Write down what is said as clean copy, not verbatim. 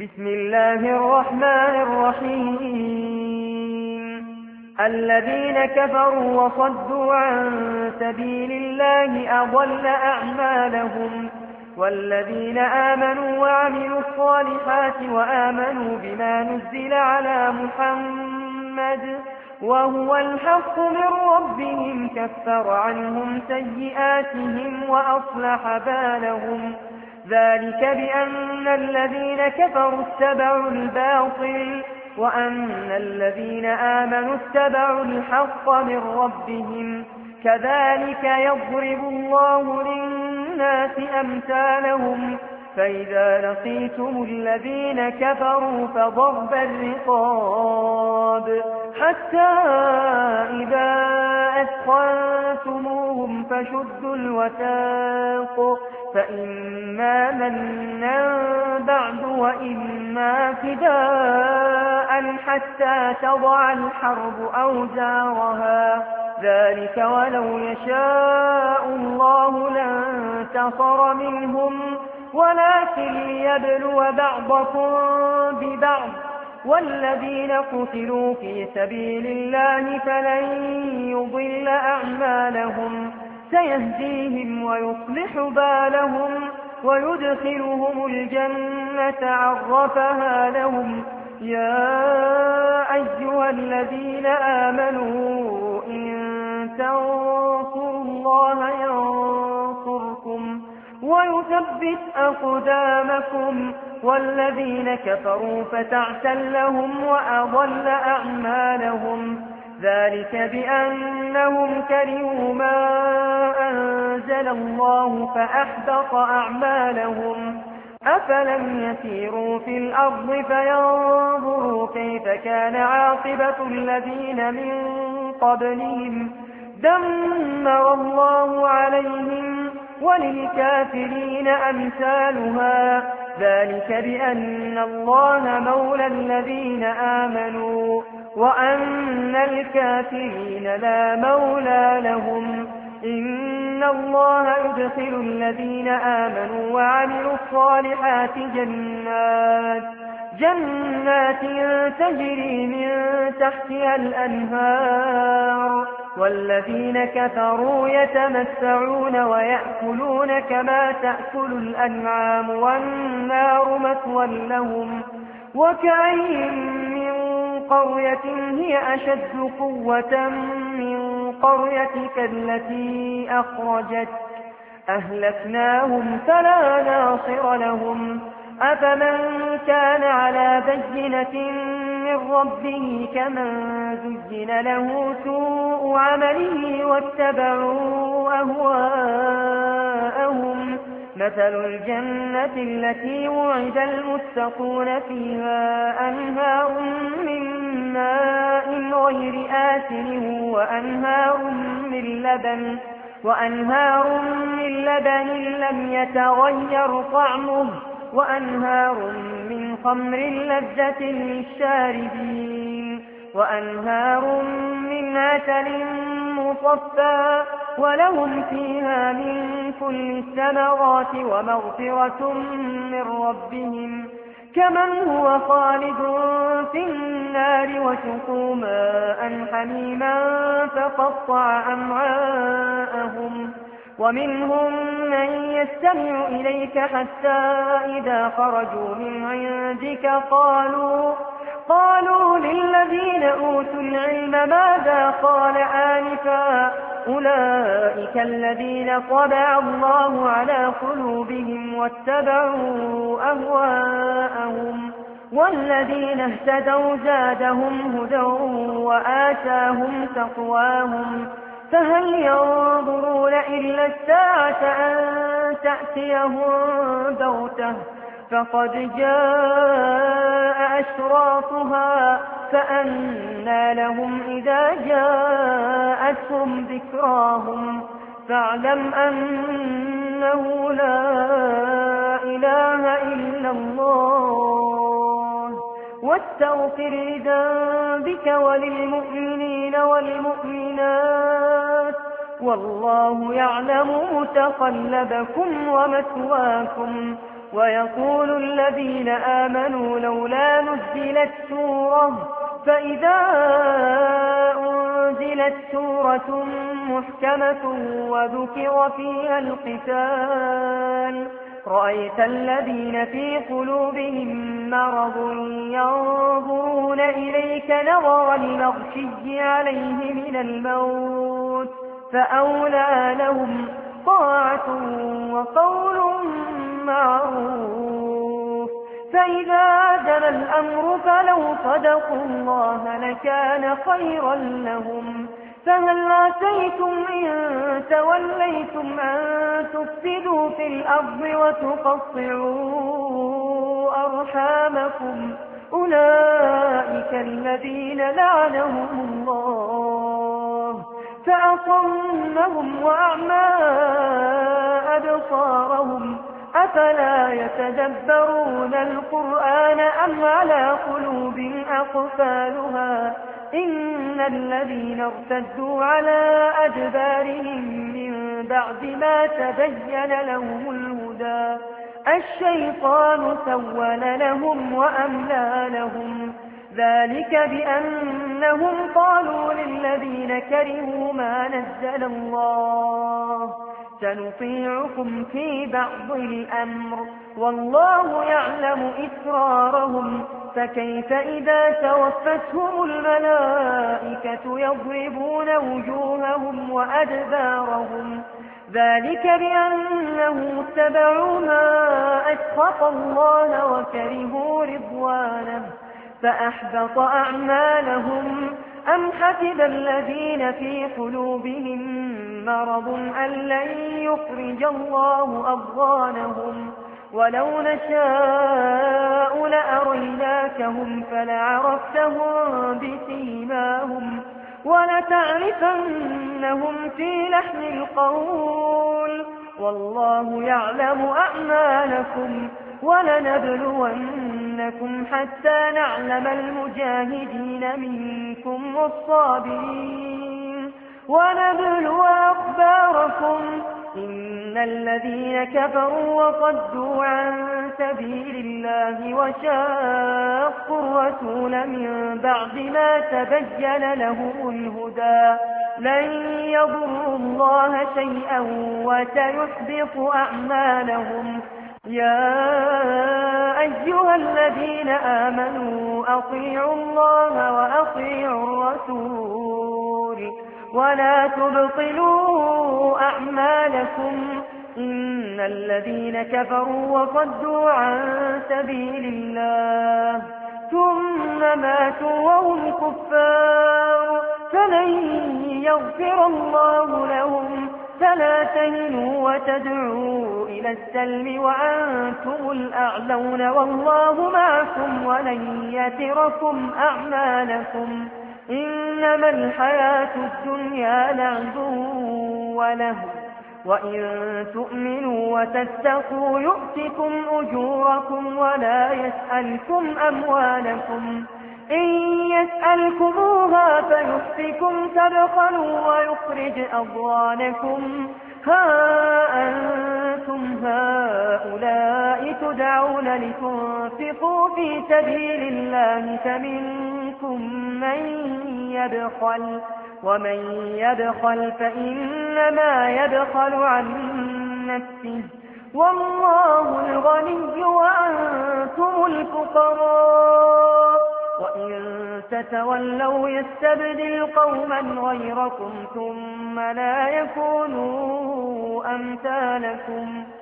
بسم الله الرحمن الرحيم الذين كفروا وصدوا عن سبيل الله أضل أعمالهم والذين آمنوا وعملوا الصالحات وآمنوا بما نزل على محمد وهو الحق من ربهم كفر عنهم سيئاتهم وأصلح بالهم ذلك بأن الذين كفروا اتبعوا الباطل وأن الذين آمنوا اتبعوا الحق من ربهم كذلك يضرب الله للناس أمثالهم فإذا لقيتم الذين كفروا فضرب الرقاب حتى إذا أثخنتموهم فشدوا الوثاق فإما منا بعد وإما فداء حتى تضع الحرب أوزارها ذلك ولو يشاء الله لانتصر منهم ولكن ليبلو بعضكم ببعض والذين قتلوا في سبيل الله فلن يضل أعمالهم سيهديهم ويصلح بالهم ويدخلهم الجنة عرفها لهم يا أيها الذين آمنوا إن تنصروا الله ينصركم ويثبت أقدامكم والذين كفروا فتعسا لهم وأضل أعمالهم ذلك بأنهم كرهوا ما أنزل الله فأحبط أعمالهم أفلم يسيروا في الأرض فينظروا كيف كان عاقبة الذين من قبلهم دمر الله عليهم وللكافرين أمثالها ذلك بأن الله مولى الذين آمنوا وأن الكافرين لا مولى لهم إن الله يدخل الذين آمنوا وعملوا الصالحات جنات تجري من تحتها الأنهار والذين كفروا يتمتعون ويأكلون كما تأكل الأنعام والنار مثوى لهم وكأين من قرية هي أشد قوة من قريتك التي أخرجت أهلكناهم فلا ناصر لهم أفمن كان على بينة من ربه كمن زين له سوء عمله واتبعوا أهواءهم مثل الجنة التي وعد المتقون فيها أنهار من ماء غير آسن وأنهار من لبن لم يتغير طعمه وأنهار من خمر لذة للشاربين وأنهار من عسل مصفى ولهم فيها من كل الثمرات ومغفرة من ربهم كمن هو خالد في النار وسقوا ماء حميما فقطع أمعاءهم ومنهم من يستمع إليك حتى إذا خرجوا من عندك قالوا للذين أوتوا العلم ماذا قال آنفا أولئك الذين طبع الله على قلوبهم واتبعوا أهواءهم والذين اهتدوا زادهم هدى وآتاهم تقواهم فهل ينظرون إلا الساعة أن تأتيهم بغتة فقد جاء أشراطها فأنى لهم إذا جاءتهم ذكراهم فاعلم أنه لا إله إلا الله واستغفر لذنبك وللمؤمنين والمؤمنات والله يعلم متقلبكم ومثواكم ويقول الذين آمنوا لولا نزلت سورة فإذا أنزلت سورة محكمة وذكر فيها القتال رأيت الذين في قلوبهم مرض ينظرون إليك نظر المغشي عليه من الموت فأولى لهم طاعة وقول معروف فإذا جل الأمر فلو صدقوا الله لكان خيرا لهم فهل عسيتم إن توليتم أن تفسدوا في الأرض وتقطعوا أرحامكم أولئك الذين لعنهم الله فأصمهم وأعمى أبصارهم أفلا يتدبرون القرآن أم على قلوب أقفالها إن الذين ارتدوا على أدبارهم من بعد ما تبين لهم الهدى الشيطان سول لهم وأملى لهم ذلك بأنهم قالوا للذين كرهوا ما نزل الله سنطيعكم في بعض الأمر والله يعلم إسرارهم فكيف إذا توفتهم الملائكة يضربون وجوههم وأدبارهم ذلك بأنهم اتبعوا ما أسخط الله وكرهوا رضوانه فأحبط أعمالهم أم حسب الذين في قلوبهم مرض أن لن يخرج الله أضغانهم ولو نشاء لأريناكهم فلعرفتهم بسيماهم ولتعرفنهم في لحن القول والله يعلم أعمالكم ولنبلونكم حتى نعلم المجاهدين منكم والصابرين ونبلو أخباركم إن الذين كفروا وصدوا عن سبيل الله وشاقوا الرسول من بعد ما تبين لهم الهدى لن يضروا الله شيئا وسيحبط أعمالهم يا أيها الذين آمنوا أطيعوا الله وأطيعوا الرسول ولا تبطلوا أعمالكم إن الذين كفروا وصدوا عن سبيل الله ثم ماتوا وهم كفار فلن يغفر الله لهم فلا تهنوا وتدعوا إلى السلم وأنتم الأعلون والله معكم ولن يتركم أعمالكم إنما الحياة الدنيا لعب وله وإن تؤمنوا وتتقوا يؤتكم أجوركم ولا يسألكم أموالكم إن يسألكموها فيحفكم تبخلوا ويخرج أضغانكم ها أنتم هؤلاء تدعون لتنفقوا في سبيل الله فمنكم من يبخل ومن يبخل فإنما يبخل عن نفسه والله الغني وأنتم الفقراء وإن تتولوا يستبدل قوما غيركم ثم لا يكونوا أمثالكم